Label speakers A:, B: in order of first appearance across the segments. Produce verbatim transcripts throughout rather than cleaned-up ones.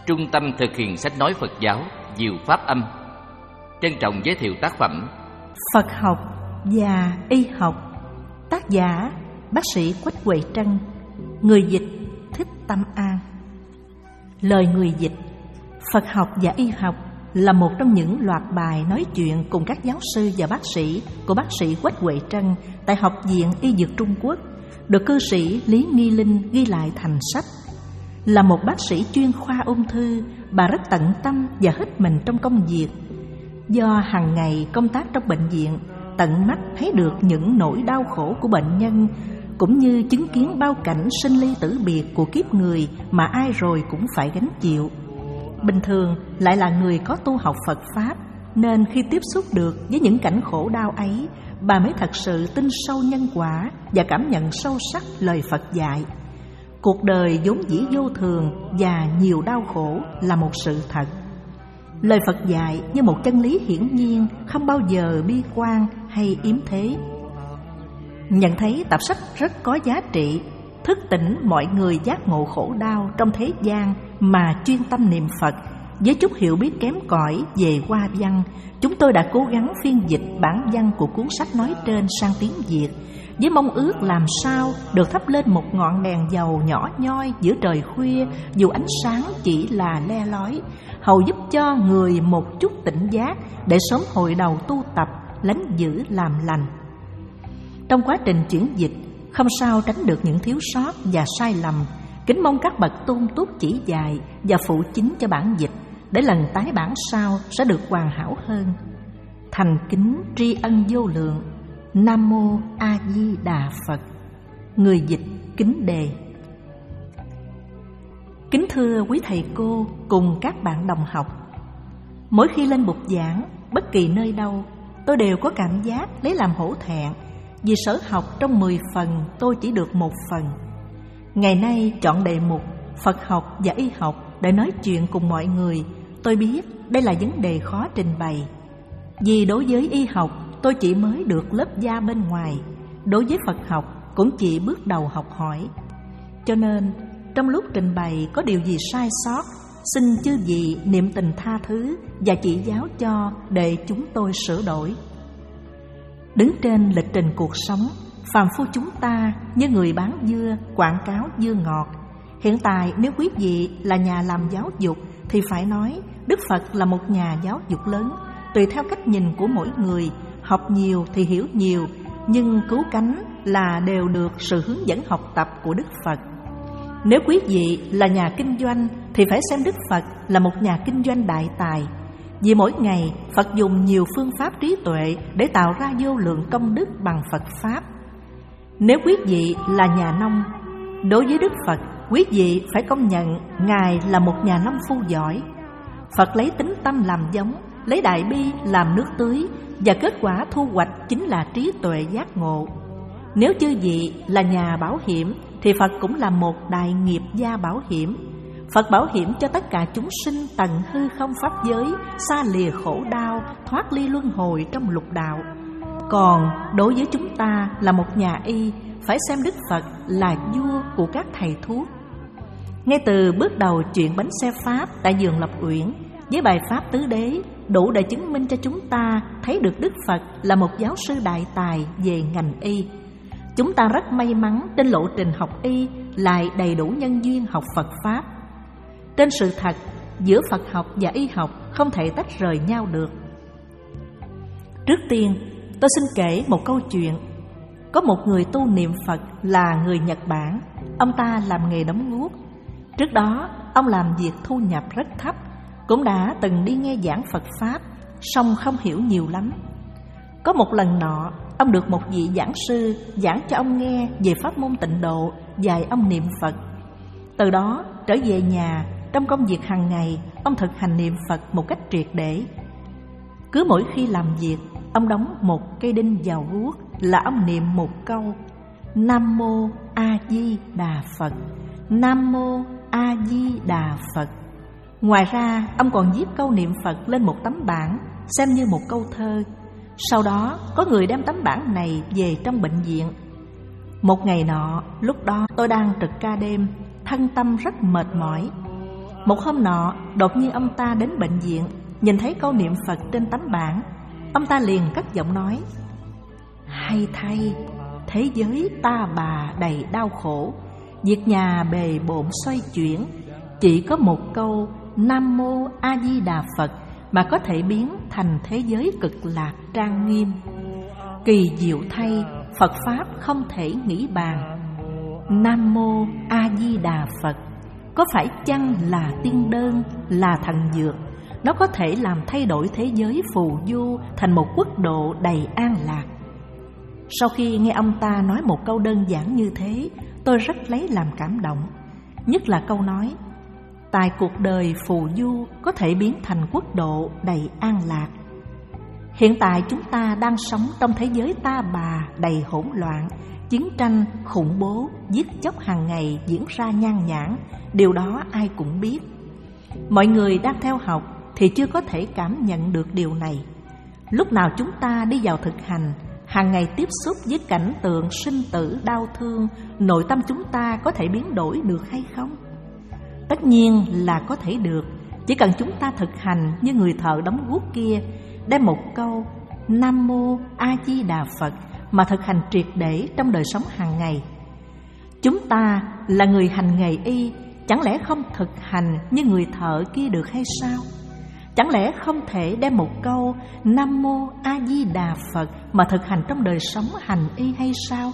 A: Trung tâm thực hiện sách nói Phật giáo Diệu Pháp Âm trân trọng giới thiệu tác phẩm
B: Phật học và y học, tác giả bác sĩ Quách Huệ Trân, người dịch Thích Tâm An. Lời người dịch: Phật học và y học là một trong những loạt bài nói chuyện cùng các giáo sư và bác sĩ của bác sĩ Quách Huệ Trân tại Học viện Y Dược Trung Quốc, được cư sĩ Lý Nghi Linh ghi lại thành sách. Là một bác sĩ chuyên khoa ung thư, bà rất tận tâm và hết mình trong công việc. Do hàng ngày công tác trong bệnh viện, tận mắt thấy được những nỗi đau khổ của bệnh nhân, cũng như chứng kiến bao cảnh sinh ly tử biệt của kiếp người mà ai rồi cũng phải gánh chịu. Bình thường lại là người có tu học Phật Pháp, nên khi tiếp xúc được với những cảnh khổ đau ấy, bà mới thật sự tin sâu nhân quả và cảm nhận sâu sắc lời Phật dạy. Cuộc đời vốn dĩ vô thường và nhiều đau khổ là một sự thật. Lời Phật dạy như một chân lý hiển nhiên, không bao giờ bi quan hay yếm thế. Nhận thấy tập sách rất có giá trị, thức tỉnh mọi người giác ngộ khổ đau trong thế gian mà chuyên tâm niệm Phật. Với chút hiểu biết kém cỏi về hoa văn, chúng tôi đã cố gắng phiên dịch bản văn của cuốn sách nói trên sang tiếng Việt, với mong ước làm sao được thắp lên một ngọn đèn dầu nhỏ nhoi giữa trời khuya, dù ánh sáng chỉ là le lói, hầu giúp cho người một chút tỉnh giác để sớm hồi đầu tu tập, lánh giữ làm lành. Trong quá trình chuyển dịch, không sao tránh được những thiếu sót và sai lầm. Kính mong các bậc tôn túc chỉ dạy và phụ chính cho bản dịch, để lần tái bản sau sẽ được hoàn hảo hơn. Thành kính tri ân vô lượng. Nam Mô A Di Đà Phật. Người dịch kính đề: Kính thưa quý thầy cô cùng các bạn đồng học, mỗi khi lên bục giảng bất kỳ nơi đâu, tôi đều có cảm giác lấy làm hổ thẹn, vì sở học trong mười phần tôi chỉ được một phần. Ngày nay chọn đề mục Phật học và y học để nói chuyện cùng mọi người, tôi biết đây là vấn đề khó trình bày. Vì đối với y học tôi chỉ mới được lớp da bên ngoài, đối với Phật học cũng chỉ bước đầu học hỏi. Cho nên trong lúc trình bày có điều gì sai sót, xin chư vị niệm tình tha thứ và chỉ giáo cho để chúng tôi sửa đổi. Đứng trên lịch trình cuộc sống, phàm phu chúng ta như người bán dưa quảng cáo dưa ngọt. Hiện tại nếu quý vị là nhà làm giáo dục thì phải nói Đức Phật là một nhà giáo dục lớn. Tùy theo cách nhìn của mỗi người, học nhiều thì hiểu nhiều, nhưng cứu cánh là đều được sự hướng dẫn học tập của Đức Phật. Nếu quý vị là nhà kinh doanh thì phải xem Đức Phật là một nhà kinh doanh đại tài. Vì mỗi ngày Phật dùng nhiều phương pháp trí tuệ để tạo ra vô lượng công đức bằng Phật Pháp. Nếu quý vị là nhà nông, đối với Đức Phật, quý vị phải công nhận Ngài là một nhà nông phu giỏi. Phật lấy tính tâm làm giống, lấy đại bi làm nước tưới, và kết quả thu hoạch chính là trí tuệ giác ngộ. Nếu chư vị là nhà bảo hiểm thì Phật cũng là một đại nghiệp gia bảo hiểm. Phật bảo hiểm cho tất cả chúng sinh tận hư không pháp giới, xa lìa khổ đau, thoát ly luân hồi trong lục đạo. Còn đối với chúng ta là một nhà y, phải xem Đức Phật là vua của các thầy thuốc. Ngay từ bước đầu chuyện bánh xe Pháp tại vườn Lộc Uyển, với bài Pháp tứ đế, đủ để chứng minh cho chúng ta thấy được Đức Phật là một giáo sư đại tài về ngành y. Chúng ta rất may mắn trên lộ trình học y lại đầy đủ nhân duyên học Phật Pháp. Trên sự thật, giữa Phật học và y học không thể tách rời nhau được. Trước tiên, tôi xin kể một câu chuyện. Có một người tu niệm Phật là người Nhật Bản. Ông ta làm nghề đóng guốc. Trước đó, ông làm việc thu nhập rất thấp, cũng đã từng đi nghe giảng Phật Pháp, song không hiểu nhiều lắm. Có một lần nọ, ông được một vị giảng sư giảng cho ông nghe về pháp môn tịnh độ, dạy ông niệm Phật. Từ đó, trở về nhà, trong công việc hàng ngày, ông thực hành niệm Phật một cách triệt để. Cứ mỗi khi làm việc, ông đóng một cây đinh vào guốc là ông niệm một câu: Nam Mô A Di Đà Phật, Nam Mô A Di Đà Phật. Ngoài ra, ông còn viết câu niệm Phật lên một tấm bảng, xem như một câu thơ. Sau đó, có người đem tấm bảng này về trong bệnh viện. Một ngày nọ, lúc đó tôi đang trực ca đêm, thân tâm rất mệt mỏi. Một hôm nọ, đột nhiên ông ta đến bệnh viện, nhìn thấy câu niệm Phật trên tấm bảng. Ông ta liền cất giọng nói: hay thay, thế giới ta bà đầy đau khổ, việc nhà bề bộn xoay chuyển, chỉ có một câu Nam Mô A Di Đà Phật mà có thể biến thành thế giới cực lạc trang nghiêm. Kỳ diệu thay, Phật Pháp không thể nghĩ bàn. Nam Mô A Di Đà Phật có phải chăng là tiên đơn, là thần dược? Nó có thể làm thay đổi thế giới phù du thành một quốc độ đầy an lạc. Sau khi nghe ông ta nói một câu đơn giản như thế, tôi rất lấy làm cảm động. Nhất là câu nói: tại cuộc đời phù du có thể biến thành quốc độ đầy an lạc. Hiện tại chúng ta đang sống trong thế giới ta bà đầy hỗn loạn, chiến tranh, khủng bố, giết chóc hàng ngày diễn ra nhan nhản. Điều đó ai cũng biết. Mọi người đang theo học thì chưa có thể cảm nhận được điều này. Lúc nào chúng ta đi vào thực hành, hàng ngày tiếp xúc với cảnh tượng sinh tử đau thương, nội tâm chúng ta có thể biến đổi được hay không? Tất nhiên là có thể được. Chỉ cần chúng ta thực hành như người thợ đóng guốc kia, đem một câu Nam Mô A Di Đà Phật mà thực hành triệt để trong đời sống hàng ngày. Chúng ta là người hành nghề y, chẳng lẽ không thực hành như người thợ kia được hay sao? Chẳng lẽ không thể đem một câu Nam Mô A Di Đà Phật mà thực hành trong đời sống hành y hay sao?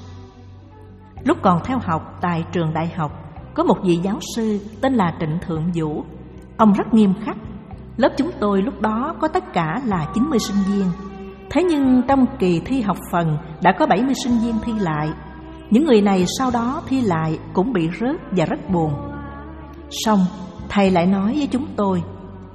B: Lúc còn theo học tại trường đại học, có một vị giáo sư tên là Trịnh Thượng Vũ. Ông rất nghiêm khắc. Lớp chúng tôi lúc đó có tất cả là chín mươi sinh viên. Thế nhưng trong kỳ thi học phần đã có bảy mươi sinh viên thi lại. Những người này sau đó thi lại cũng bị rớt và rất buồn. Xong, thầy lại nói với chúng tôi: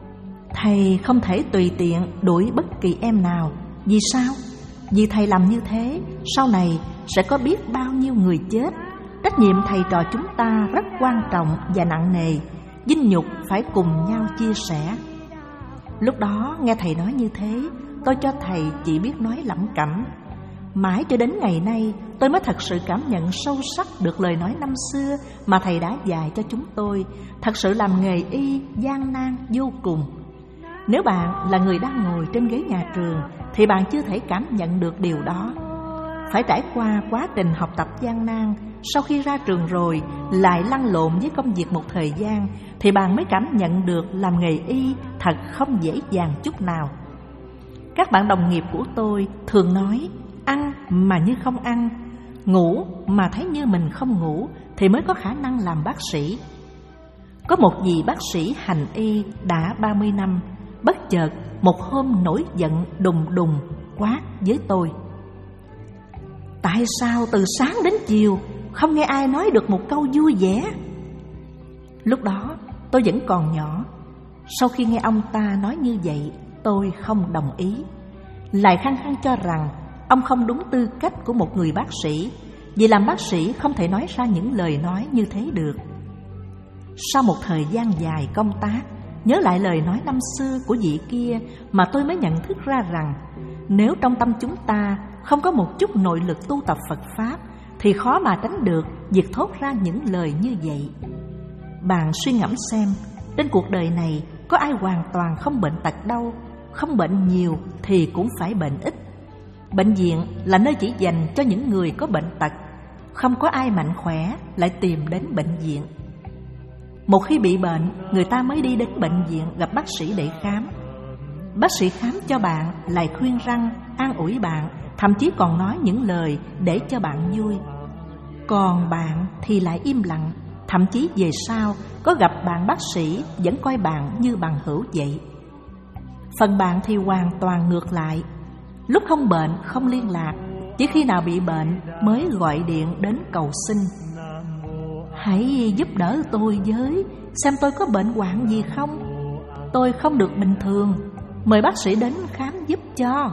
B: thầy không thể tùy tiện đuổi bất kỳ em nào. Vì sao? Vì thầy làm như thế, sau này sẽ có biết bao nhiêu người chết. Trách nhiệm thầy trò chúng ta rất quan trọng và nặng nề, vinh nhục phải cùng nhau chia sẻ. Lúc đó nghe thầy nói như thế, tôi cho thầy chỉ biết nói lẩm cẩm. Mãi cho đến ngày nay, tôi mới thật sự cảm nhận sâu sắc được lời nói năm xưa mà thầy đã dạy cho chúng tôi. Thật sự làm nghề y gian nan vô cùng. Nếu bạn là người đang ngồi trên ghế nhà trường thì bạn chưa thể cảm nhận được điều đó. Phải trải qua quá trình học tập gian nan, sau khi ra trường rồi lại lăn lộn với công việc một thời gian thì bạn mới cảm nhận được làm nghề y thật không dễ dàng chút nào. Các bạn đồng nghiệp của tôi thường nói ăn mà như không ăn, ngủ mà thấy như mình không ngủ thì mới có khả năng làm bác sĩ. Có một vị bác sĩ hành y đã ba mươi năm, bất chợt một hôm nổi giận đùng đùng quát với tôi: tại sao từ sáng đến chiều không nghe ai nói được một câu vui vẻ? Lúc đó tôi vẫn còn nhỏ. Sau khi nghe ông ta nói như vậy, tôi không đồng ý, lại khăng khăng cho rằng ông không đúng tư cách của một người bác sĩ, vì làm bác sĩ không thể nói ra những lời nói như thế được. Sau một thời gian dài công tác, nhớ lại lời nói năm xưa của vị kia mà tôi mới nhận thức ra rằng nếu trong tâm chúng ta không có một chút nội lực tu tập Phật Pháp thì khó mà tránh được việc thốt ra những lời như vậy. Bạn suy ngẫm xem, trên cuộc đời này có ai hoàn toàn không bệnh tật đâu. Không bệnh nhiều thì cũng phải bệnh ít. Bệnh viện là nơi chỉ dành cho những người có bệnh tật. Không có ai mạnh khỏe lại tìm đến bệnh viện. Một khi bị bệnh, người ta mới đi đến bệnh viện gặp bác sĩ để khám. Bác sĩ khám cho bạn, lại khuyên răn, an ủi bạn, thậm chí còn nói những lời để cho bạn vui. Còn bạn thì lại im lặng, thậm chí về sau có gặp bạn bác sĩ vẫn coi bạn như bằng hữu vậy. Phần bạn thì hoàn toàn ngược lại. Lúc không bệnh không liên lạc, chỉ khi nào bị bệnh mới gọi điện đến cầu xin: hãy giúp đỡ tôi với, xem tôi có bệnh hoạn gì không. Tôi không được bình thường, mời bác sĩ đến khám giúp cho.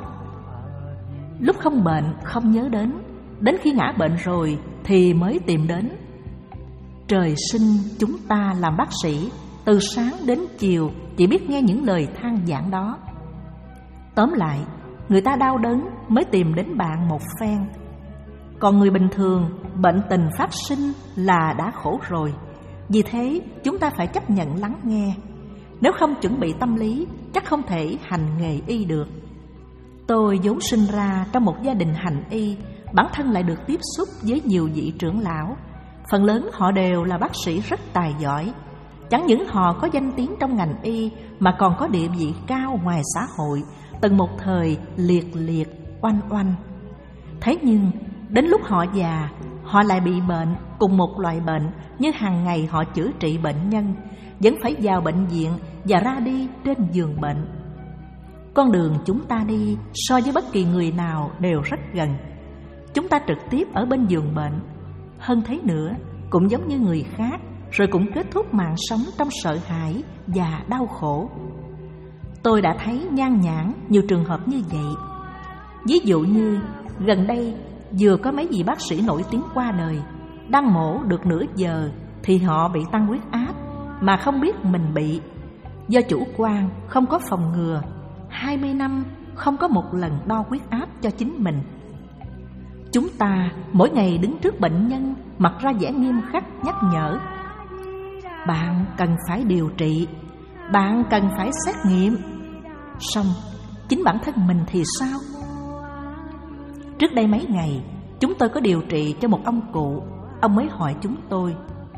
B: Lúc không bệnh không nhớ đến, đến khi ngã bệnh rồi thì mới tìm đến. Trời sinh chúng ta làm bác sĩ, từ sáng đến chiều chỉ biết nghe những lời than vãn đó. Tóm lại, người ta đau đớn mới tìm đến bạn một phen. Còn người bình thường, bệnh tình phát sinh là đã khổ rồi. Vì thế, chúng ta phải chấp nhận lắng nghe. Nếu không chuẩn bị tâm lý, chắc không thể hành nghề y được. Tôi vốn sinh ra trong một gia đình hành y, bản thân lại được tiếp xúc với nhiều vị trưởng lão. Phần lớn họ đều là bác sĩ rất tài giỏi. Chẳng những họ có danh tiếng trong ngành y mà còn có địa vị cao ngoài xã hội, từng một thời liệt liệt, oanh oanh. Thế nhưng, đến lúc họ già, họ lại bị bệnh cùng một loại bệnh như hàng ngày họ chữa trị bệnh nhân, vẫn phải vào bệnh viện và ra đi trên giường bệnh. Con đường chúng ta đi so với bất kỳ người nào đều rất gần. Chúng ta trực tiếp ở bên giường bệnh. Hơn thế nữa, cũng giống như người khác, rồi cũng kết thúc mạng sống trong sợ hãi và đau khổ. Tôi đã thấy nhan nhản nhiều trường hợp như vậy. Ví dụ như gần đây vừa có mấy vị bác sĩ nổi tiếng qua đời, đang mổ được nửa giờ thì họ bị tăng huyết áp mà không biết mình bị. Do chủ quan không có phòng ngừa, hai mươi năm không có một lần đo huyết áp cho chính mình. Chúng ta mỗi ngày đứng trước bệnh nhân, mặc ra vẻ nghiêm khắc nhắc nhở: bạn cần phải điều trị, bạn cần phải xét nghiệm. Xong, chính bản thân mình thì sao? Trước đây mấy ngày, chúng tôi có điều trị cho một ông cụ. Ông mới hỏi chúng tôi: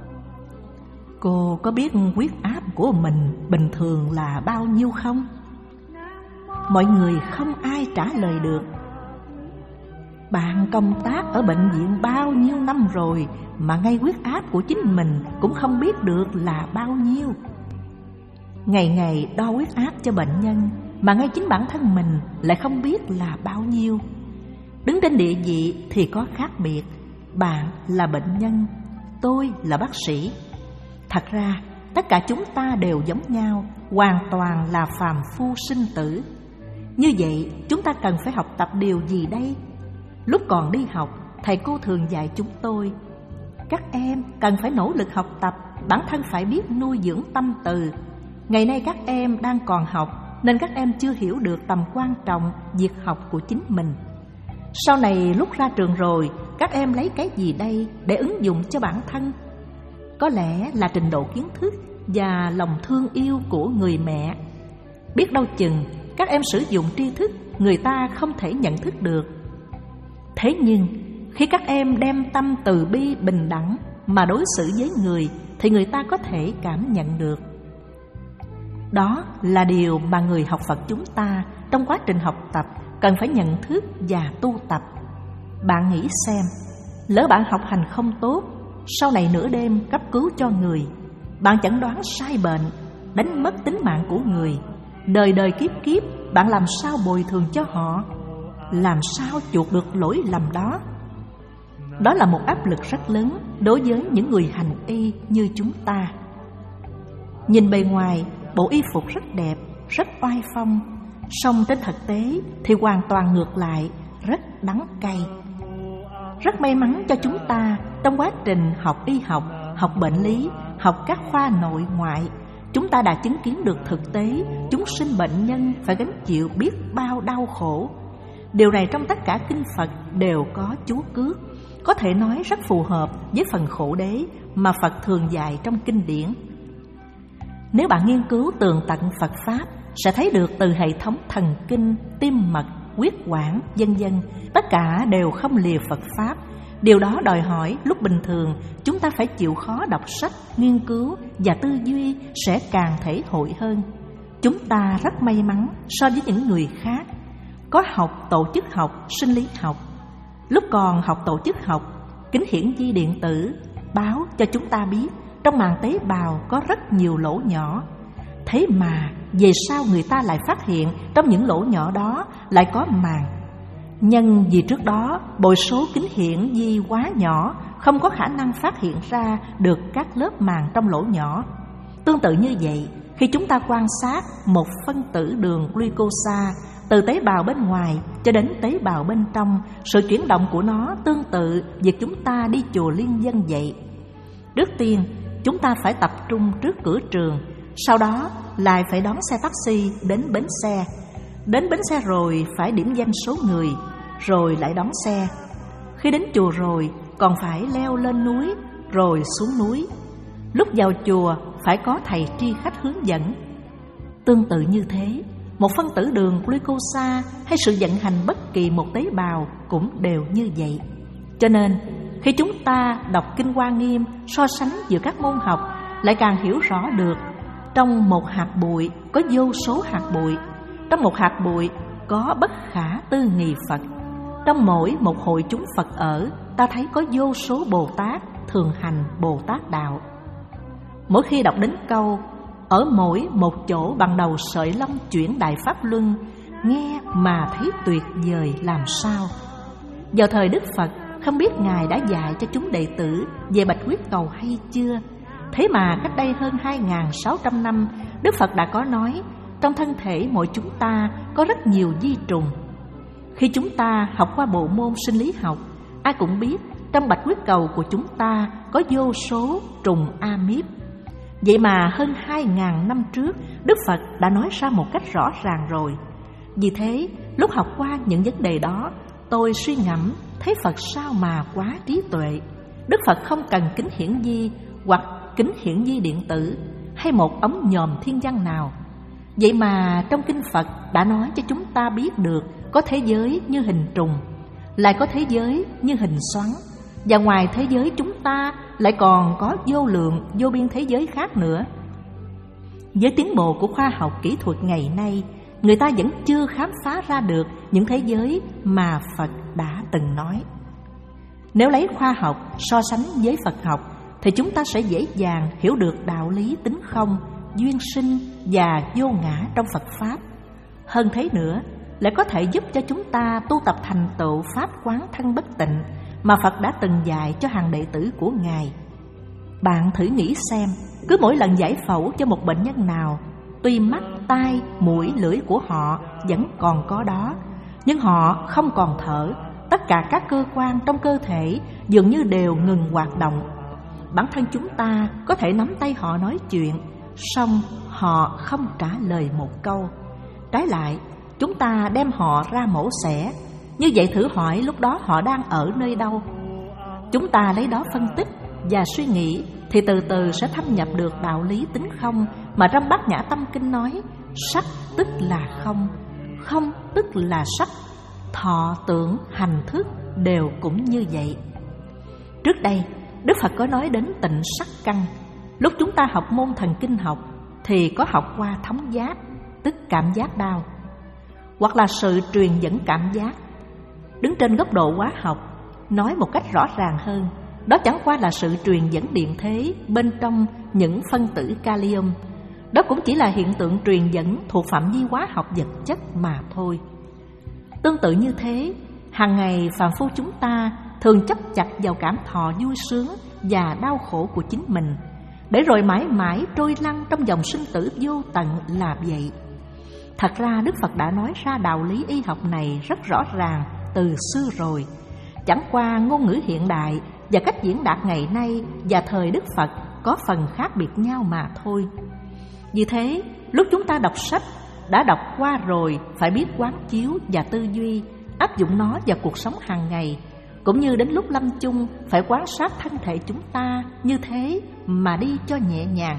B: cô có biết huyết áp của mình bình thường là bao nhiêu không? Mọi người không ai trả lời được. Bạn công tác ở bệnh viện bao nhiêu năm rồi mà ngay huyết áp của chính mình cũng không biết được là bao nhiêu. Ngày ngày đo huyết áp cho bệnh nhân mà ngay chính bản thân mình lại không biết là bao nhiêu. Đứng trên địa vị thì có khác biệt. Bạn là bệnh nhân, tôi là bác sĩ. Thật ra tất cả chúng ta đều giống nhau, hoàn toàn là phàm phu sinh tử. Như vậy chúng ta cần phải học tập điều gì đây? Lúc còn đi học, thầy cô thường dạy chúng tôi: các em cần phải nỗ lực học tập, bản thân phải biết nuôi dưỡng tâm từ. Ngày nay các em đang còn học nên các em chưa hiểu được tầm quan trọng việc học của chính mình. Sau này lúc ra trường rồi, các em lấy cái gì đây để ứng dụng cho bản thân? Có lẽ là trình độ kiến thức và lòng thương yêu của người mẹ. Biết đâu chừng các em sử dụng tri thức người ta không thể nhận thức được. Thế nhưng khi các em đem tâm từ bi bình đẳng mà đối xử với người thì người ta có thể cảm nhận được. Đó là điều mà người học Phật chúng ta trong quá trình học tập cần phải nhận thức và tu tập. Bạn nghĩ xem, lỡ bạn học hành không tốt, sau này nửa đêm cấp cứu cho người, bạn chẩn đoán sai bệnh, đánh mất tính mạng của người, đời đời kiếp kiếp bạn làm sao bồi thường cho họ? Làm sao chuộc được lỗi lầm đó? Đó là một áp lực rất lớn đối với những người hành y như chúng ta. Nhìn bề ngoài, bộ y phục rất đẹp, rất oai phong, song trên thực tế thì hoàn toàn ngược lại, rất đắng cay. Rất may mắn cho chúng ta, trong quá trình học y học, học bệnh lý, học các khoa nội ngoại, chúng ta đã chứng kiến được thực tế chúng sinh bệnh nhân phải gánh chịu biết bao đau khổ. Điều này trong tất cả kinh Phật đều có chú cước, có thể nói rất phù hợp với phần khổ đế mà Phật thường dạy trong kinh điển. Nếu bạn nghiên cứu tường tận Phật Pháp, sẽ thấy được từ hệ thống thần kinh, tim mật, huyết quản, vân vân, tất cả đều không lìa Phật Pháp. Điều đó đòi hỏi lúc bình thường chúng ta phải chịu khó đọc sách, nghiên cứu và tư duy sẽ càng thể hội hơn. Chúng ta rất may mắn so với những người khác, có học tổ chức học, sinh lý học. Lúc còn học tổ chức học, kính hiển vi điện tử báo cho chúng ta biết trong màng tế bào có rất nhiều lỗ nhỏ. Thế mà về sau người ta lại phát hiện trong những lỗ nhỏ đó lại có màng. Nhưng vì trước đó bội số kính hiển vi quá nhỏ, không có khả năng phát hiện ra được các lớp màng trong lỗ nhỏ. Tương tự như vậy, khi chúng ta quan sát một phân tử đường glucosa từ tế bào bên ngoài cho đến tế bào bên trong, sự chuyển động của nó tương tự việc chúng ta đi chùa Liên Dân vậy. Trước tiên, chúng ta phải tập trung trước cửa trường, sau đó lại phải đón xe taxi đến bến xe. Đến bến xe rồi phải điểm danh số người, rồi lại đón xe. Khi đến chùa rồi còn phải leo lên núi, rồi xuống núi. lúc vào chùa phải có thầy tri khách hướng dẫn. Tương tự như thế, một phân tử đường glucosa hay sự vận hành bất kỳ một tế bào cũng đều như vậy. Cho nên, khi chúng ta đọc Kinh Hoa Nghiêm so sánh giữa các môn học, lại càng hiểu rõ được trong một hạt bụi có vô số hạt bụi, trong một hạt bụi có bất khả tư nghị Phật. Trong mỗi một hội chúng Phật ở, ta thấy có vô số Bồ Tát thường hành Bồ Tát đạo. Mỗi khi đọc đến câu ở mỗi một chỗ bằng đầu sợi lông chuyển đại pháp luân, nghe mà thấy tuyệt vời làm sao. Vào thời Đức Phật, không biết Ngài đã dạy cho chúng đệ tử về bạch huyết cầu hay chưa. Thế mà cách đây hơn hai nghìn sáu trăm năm, Đức Phật đã có nói trong thân thể mỗi chúng ta có rất nhiều vi trùng. Khi chúng ta học qua bộ môn sinh lý học, ai cũng biết trong bạch huyết cầu của chúng ta có vô số trùng amip. Vậy mà hơn hai nghìn năm trước, Đức Phật đã nói ra một cách rõ ràng rồi. Vì thế, lúc học qua những vấn đề đó, tôi suy ngẫm thấy Phật sao mà quá trí tuệ. Đức Phật không cần kính hiển vi hoặc kính hiển vi điện tử hay một ống nhòm thiên văn nào. Vậy mà trong kinh Phật đã nói cho chúng ta biết được có thế giới như hình trùng, lại có thế giới như hình xoắn, và ngoài thế giới chúng ta lại còn có vô lượng vô biên thế giới khác nữa. Với tiến bộ của khoa học kỹ thuật ngày nay, người ta vẫn chưa khám phá ra được những thế giới mà Phật đã từng nói. Nếu lấy khoa học so sánh với Phật học, thì chúng ta sẽ dễ dàng hiểu được đạo lý tính không, duyên sinh và vô ngã trong Phật Pháp. Hơn thế nữa, lại có thể giúp cho chúng ta tu tập thành tựu Pháp quán thân bất tịnh mà Phật đã từng dạy cho hàng đệ tử của Ngài. Bạn thử nghĩ xem, cứ mỗi lần giải phẫu cho một bệnh nhân nào, tuy mắt, tai, mũi, lưỡi của họ vẫn còn có đó, nhưng họ không còn thở. Tất cả các cơ quan trong cơ thể dường như đều ngừng hoạt động. Bản thân chúng ta có thể nắm tay họ nói chuyện, song họ không trả lời một câu. Trái lại, chúng ta đem họ ra mổ xẻ, như vậy thử hỏi lúc đó họ đang ở nơi đâu. Chúng ta lấy đó phân tích và suy nghĩ, thì từ từ sẽ thâm nhập được đạo lý tính không mà trong Bát Nhã Tâm Kinh nói: sắc tức là không, không tức là sắc, thọ tưởng hành thức đều cũng như vậy. Trước đây, Đức Phật có nói đến tịnh sắc căn. Lúc chúng ta học môn thần kinh học thì có học qua thống giác, tức cảm giác đau, hoặc là sự truyền dẫn cảm giác. Đứng trên góc độ hóa học, nói một cách rõ ràng hơn, đó chẳng qua là sự truyền dẫn điện thế bên trong những phân tử kalium. Đó cũng chỉ là hiện tượng truyền dẫn thuộc phạm vi hóa học vật chất mà thôi. Tương tự như thế, hàng ngày phàm phu chúng ta thường chấp chặt vào cảm thọ vui sướng và đau khổ của chính mình, để rồi mãi mãi trôi lăn trong dòng sinh tử vô tận là vậy. Thật ra Đức Phật đã nói ra đạo lý y học này rất rõ ràng từ xưa rồi. Chẳng qua ngôn ngữ hiện đại và cách diễn đạt ngày nay và thời Đức Phật có phần khác biệt nhau mà thôi. Vì thế, lúc chúng ta đọc sách, đã đọc qua rồi phải biết quán chiếu và tư duy, áp dụng nó vào cuộc sống hàng ngày. Cũng như đến lúc lâm chung phải quan sát thân thể chúng ta như thế mà đi cho nhẹ nhàng.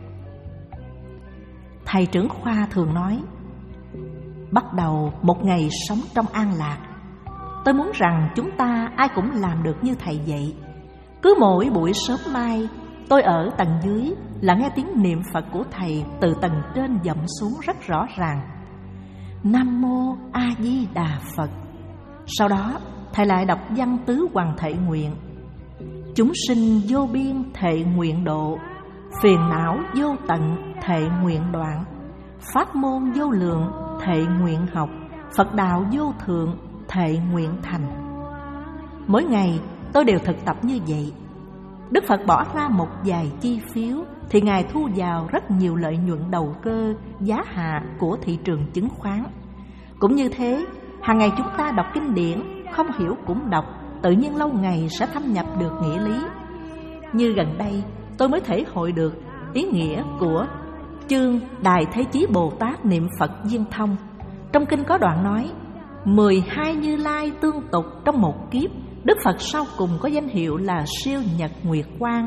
B: Thầy trưởng khoa thường nói: bắt đầu một ngày sống trong an lạc. Tôi muốn rằng chúng ta ai cũng làm được như thầy vậy. Cứ mỗi buổi sớm mai, tôi ở tầng dưới là nghe tiếng niệm Phật của thầy từ tầng trên vọng xuống rất rõ ràng: Nam Mô A Di Đà Phật. Sau đó thầy lại đọc văn tứ hoàng thệ nguyện: chúng sinh vô biên thệ nguyện độ, phiền não vô tận thệ nguyện đoạn, pháp môn vô lượng thệ nguyện học, Phật đạo vô thượng thệ nguyện thành. Mỗi ngày tôi đều thực tập như vậy. Đức Phật bỏ ra một vài chi phiếu thì Ngài thu vào rất nhiều lợi nhuận đầu cơ giá hạ của thị trường chứng khoán. Cũng như thế, hàng ngày chúng ta đọc kinh điển, không hiểu cũng đọc, tự nhiên lâu ngày sẽ thâm nhập được nghĩa lý. Như gần đây, tôi mới thể hội được ý nghĩa của chương Đại Thế Chí Bồ Tát Niệm Phật Viên Thông. Trong kinh có đoạn nói: mười hai Như Lai tương tục trong một kiếp, Đức Phật sau cùng có danh hiệu là siêu nhật nguyệt quang,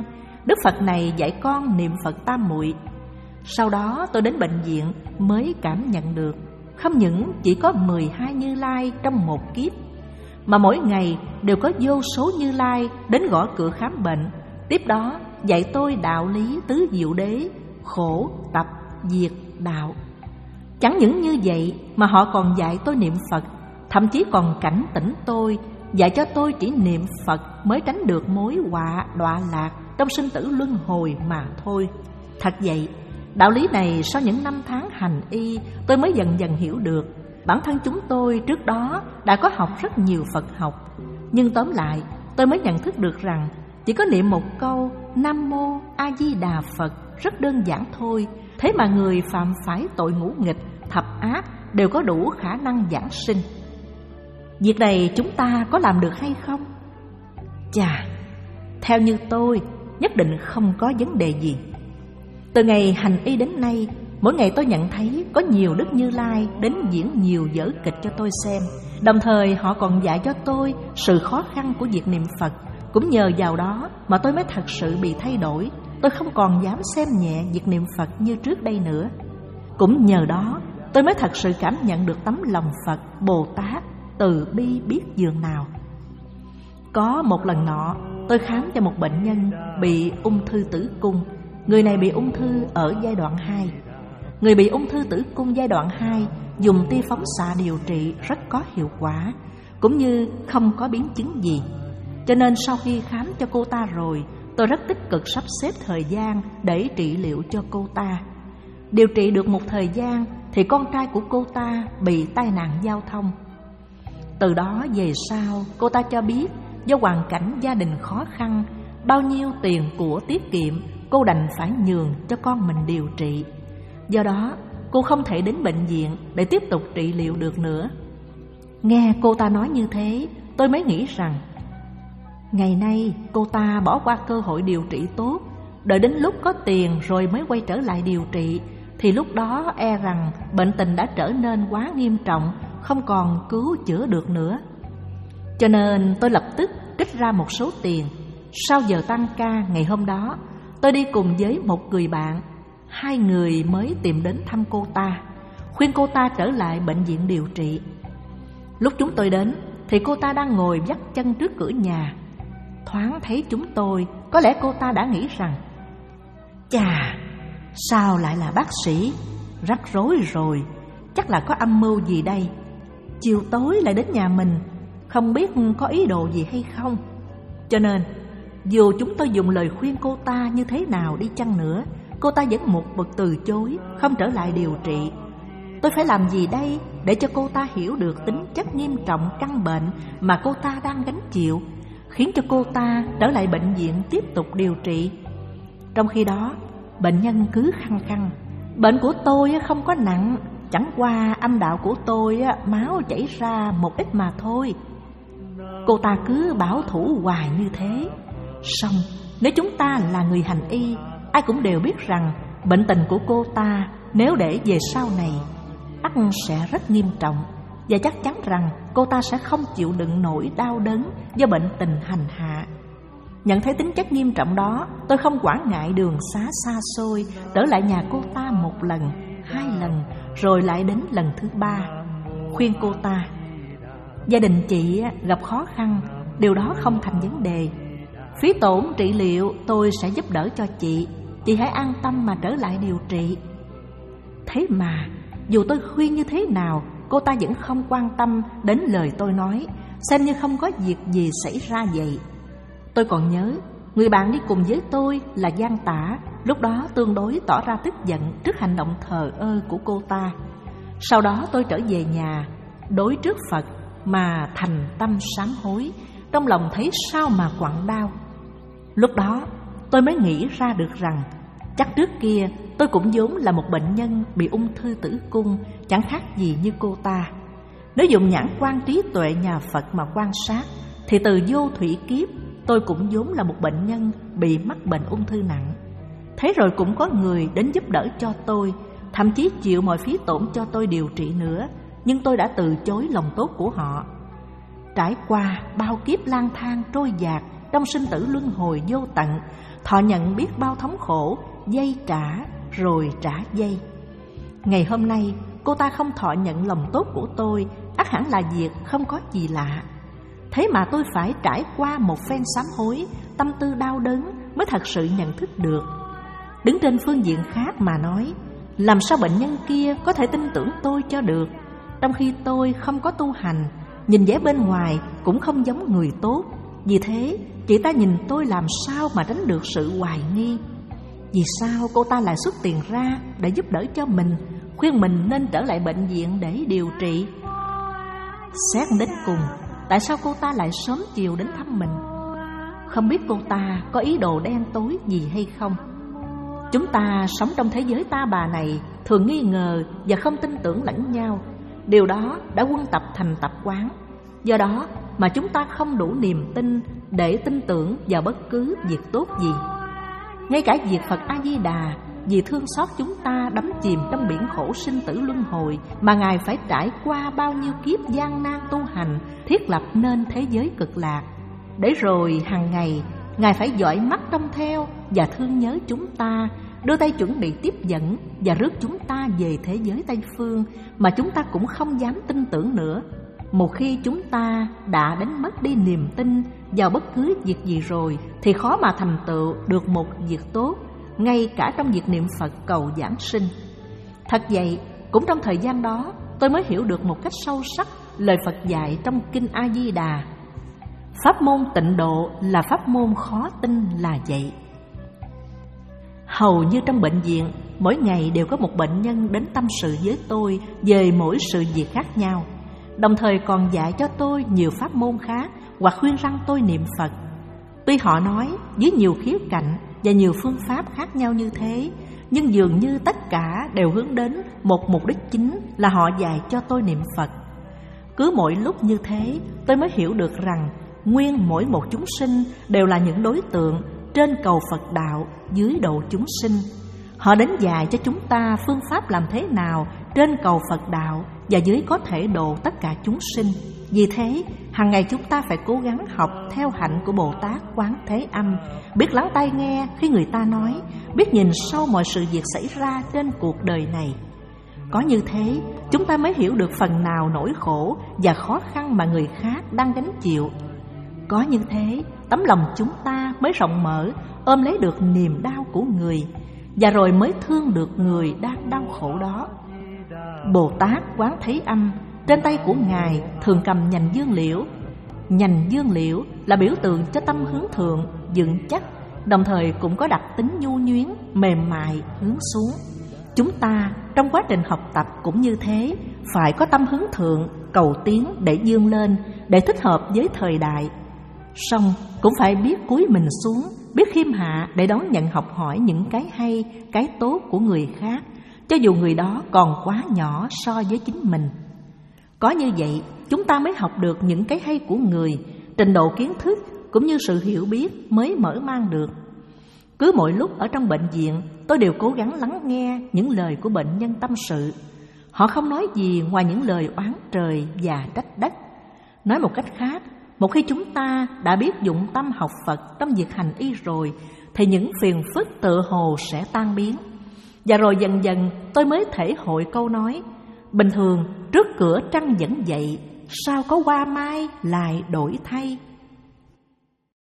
B: Đức Phật này dạy con niệm Phật tam muội. Sau đó tôi đến bệnh viện mới cảm nhận được không những chỉ có mười hai Như Lai trong một kiếp, mà mỗi ngày đều có vô số Như Lai đến gõ cửa khám bệnh. Tiếp đó dạy tôi đạo lý tứ diệu đế, khổ, tập, diệt, đạo. Chẳng những như vậy mà họ còn dạy tôi niệm Phật, thậm chí còn cảnh tỉnh tôi, dạy cho tôi chỉ niệm Phật mới tránh được mối họa đọa lạc trong sinh tử luân hồi mà thôi. Thật vậy, đạo lý này sau những năm tháng hành y tôi mới dần dần hiểu được. Bản thân chúng tôi trước đó đã có học rất nhiều Phật học, nhưng tóm lại tôi mới nhận thức được rằng chỉ có niệm một câu Nam Mô A Di Đà Phật rất đơn giản thôi, thế mà người phạm phải tội ngũ nghịch, thập ác đều có đủ khả năng giảng sinh. Việc này chúng ta có làm được hay không? Chà, theo như tôi, nhất định không có vấn đề gì. Từ ngày hành y đến nay, mỗi ngày tôi nhận thấy có nhiều Đức Như Lai đến diễn nhiều vở kịch cho tôi xem. Đồng thời họ còn dạy cho tôi sự khó khăn của việc niệm Phật. Cũng nhờ vào đó mà tôi mới thật sự bị thay đổi. Tôi không còn dám xem nhẹ việc niệm Phật như trước đây nữa. Cũng nhờ đó tôi mới thật sự cảm nhận được tấm lòng Phật, Bồ Tát, từ bi biết dường nào. Có một lần nọ, tôi khám cho một bệnh nhân bị ung thư tử cung. Người này bị ung thư ở giai đoạn hai. Người bị ung thư tử cung giai đoạn hai dùng tia phóng xạ điều trị rất có hiệu quả, cũng như không có biến chứng gì. Cho nên sau khi khám cho cô ta rồi, tôi rất tích cực sắp xếp thời gian để trị liệu cho cô ta. Điều trị được một thời gian thì con trai của cô ta bị tai nạn giao thông. Từ đó về sau, cô ta cho biết do hoàn cảnh gia đình khó khăn, bao nhiêu tiền của tiết kiệm cô đành phải nhường cho con mình điều trị. Do đó cô không thể đến bệnh viện để tiếp tục trị liệu được nữa. Nghe cô ta nói như thế, tôi mới nghĩ rằng ngày nay cô ta bỏ qua cơ hội điều trị tốt, đợi đến lúc có tiền rồi mới quay trở lại điều trị, thì lúc đó e rằng bệnh tình đã trở nên quá nghiêm trọng, không còn cứu chữa được nữa. Cho nên tôi lập tức trích ra một số tiền. Sau giờ tăng ca ngày hôm đó, tôi đi cùng với một người bạn. Hai người mới tìm đến thăm cô ta, khuyên cô ta trở lại bệnh viện điều trị. Lúc chúng tôi đến thì cô ta đang ngồi vắt chân trước cửa nhà. Thoáng thấy chúng tôi, có lẽ cô ta đã nghĩ rằng chà, sao lại là bác sĩ? Rắc rối rồi, chắc là có âm mưu gì đây. Chiều tối lại đến nhà mình, không biết có ý đồ gì hay không. Cho nên dù chúng tôi dùng lời khuyên cô ta như thế nào đi chăng nữa, cô ta vẫn một mực từ chối, không trở lại điều trị. Tôi phải làm gì đây để cho cô ta hiểu được tính chất nghiêm trọng căn bệnh mà cô ta đang gánh chịu, khiến cho cô ta trở lại bệnh viện tiếp tục điều trị? Trong khi đó, bệnh nhân cứ khăng khăng bệnh của tôi không có nặng, chẳng qua âm đạo của tôi máu chảy ra một ít mà thôi. Cô ta cứ bảo thủ hoài như thế. Xong, nếu chúng ta là người hành y, ai cũng đều biết rằng bệnh tình của cô ta nếu để về sau này ắt sẽ rất nghiêm trọng, và chắc chắn rằng cô ta sẽ không chịu đựng nổi đau đớn do bệnh tình hành hạ. Nhận thấy tính chất nghiêm trọng đó, tôi không quản ngại đường xá xa xôi, trở lại nhà cô ta một lần, hai lần, rồi lại đến lần thứ ba, khuyên cô ta: gia đình chị gặp khó khăn, điều đó không thành vấn đề. Phí tổn trị liệu tôi sẽ giúp đỡ cho chị, chị hãy an tâm mà trở lại điều trị. Thế mà dù tôi khuyên như thế nào, cô ta vẫn không quan tâm đến lời tôi nói, xem như không có việc gì xảy ra vậy. Tôi còn nhớ người bạn đi cùng với tôi là Giang Tả, lúc đó tương đối tỏ ra tức giận trước hành động thờ ơ của cô ta. Sau đó tôi trở về nhà, đối trước Phật mà thành tâm sám hối, trong lòng thấy sao mà quặn đau. Lúc đó tôi mới nghĩ ra được rằng chắc trước kia tôi cũng vốn là một bệnh nhân bị ung thư tử cung, chẳng khác gì như cô ta. Nếu dùng nhãn quan trí tuệ nhà Phật mà quan sát, thì từ vô thủy kiếp tôi cũng vốn là một bệnh nhân bị mắc bệnh ung thư nặng. Thế rồi cũng có người đến giúp đỡ cho tôi, thậm chí chịu mọi phí tổn cho tôi điều trị nữa, nhưng tôi đã từ chối lòng tốt của họ. Trải qua bao kiếp lang thang trôi dạt trong sinh tử luân hồi vô tận, thọ nhận biết bao thống khổ, dây trả rồi trả dây. Ngày hôm nay cô ta không thọ nhận lòng tốt của tôi, ắt hẳn là việc không có gì lạ. Thế mà tôi phải trải qua một phen sám hối, tâm tư đau đớn mới thật sự nhận thức được. Đứng trên phương diện khác mà nói, làm sao bệnh nhân kia có thể tin tưởng tôi cho được, trong khi tôi không có tu hành, nhìn vẻ bên ngoài cũng không giống người tốt. Vì thế chị ta nhìn tôi làm sao mà tránh được sự hoài nghi. Vì sao cô ta lại xuất tiền ra để giúp đỡ cho mình, khuyên mình nên trở lại bệnh viện để điều trị? Xét đến cùng, tại sao cô ta lại sớm chiều đến thăm mình? Không biết cô ta có ý đồ đen tối gì hay không? Chúng ta sống trong thế giới ta bà này thường nghi ngờ và không tin tưởng lẫn nhau. Điều đó đã quân tập thành tập quán. Do đó mà chúng ta không đủ niềm tin để tin tưởng vào bất cứ việc tốt gì. Ngay cả việc Phật A-di-đà vì thương xót chúng ta đắm chìm trong biển khổ sinh tử luân hồi mà Ngài phải trải qua bao nhiêu kiếp gian nan tu hành, thiết lập nên thế giới cực lạc. Để rồi hàng ngày Ngài phải dõi mắt trông theo và thương nhớ chúng ta, đưa tay chuẩn bị tiếp dẫn và rước chúng ta về thế giới Tây Phương mà chúng ta cũng không dám tin tưởng nữa. Một khi chúng ta đã đánh mất đi niềm tin vào bất cứ việc gì rồi thì khó mà thành tựu được một việc tốt, ngay cả trong việc niệm Phật cầu giảng sinh. Thật vậy, cũng trong thời gian đó tôi mới hiểu được một cách sâu sắc lời Phật dạy trong Kinh A-di-đà. Pháp môn tịnh độ là pháp môn khó tin là vậy. Hầu như trong bệnh viện, mỗi ngày đều có một bệnh nhân đến tâm sự với tôi về mỗi sự việc khác nhau, đồng thời còn dạy cho tôi nhiều pháp môn khác hoặc khuyên răn tôi niệm Phật. Tuy họ nói với nhiều khía cạnh và nhiều phương pháp khác nhau như thế, nhưng dường như tất cả đều hướng đến một mục đích chính là họ dạy cho tôi niệm Phật. Cứ mỗi lúc như thế, tôi mới hiểu được rằng nguyên mỗi một chúng sinh đều là những đối tượng trên cầu Phật đạo, dưới độ chúng sinh. Họ đến dạy cho chúng ta phương pháp làm thế nào trên cầu Phật đạo và dưới có thể độ tất cả chúng sinh. Vì thế, hàng ngày chúng ta phải cố gắng học theo hạnh của Bồ Tát Quán Thế Âm, biết lắng tai nghe khi người ta nói, biết nhìn sâu mọi sự việc xảy ra trên cuộc đời này. Có như thế, chúng ta mới hiểu được phần nào nỗi khổ và khó khăn mà người khác đang gánh chịu. Có như thế, tấm lòng chúng ta mới rộng mở, ôm lấy được niềm đau của người, và rồi mới thương được người đang đau khổ đó. Bồ Tát Quán Thế Âm, trên tay của Ngài thường cầm nhành dương liễu. Nhành dương liễu là biểu tượng cho tâm hướng thượng, vững chắc, đồng thời cũng có đặc tính nhu nhuyễn, mềm mại, hướng xuống. Chúng ta trong quá trình học tập cũng như thế, phải có tâm hướng thượng, cầu tiến để dương lên, để thích hợp với thời đại. Song cũng phải biết cúi mình xuống, biết khiêm hạ để đón nhận học hỏi những cái hay, cái tốt của người khác, cho dù người đó còn quá nhỏ so với chính mình. Có như vậy, chúng ta mới học được những cái hay của người, trình độ kiến thức cũng như sự hiểu biết mới mở mang được. Cứ mỗi lúc ở trong bệnh viện, tôi đều cố gắng lắng nghe những lời của bệnh nhân tâm sự. Họ không nói gì ngoài những lời oán trời và trách đất. Nói một cách khác, một khi chúng ta đã biết dụng tâm học Phật trong việc hành y rồi, thì những phiền phức tự hồ sẽ tan biến. Và rồi dần dần tôi mới thể hội câu nói, bình thường trước cửa trăng vẫn vậy, sao có hoa mai lại đổi thay.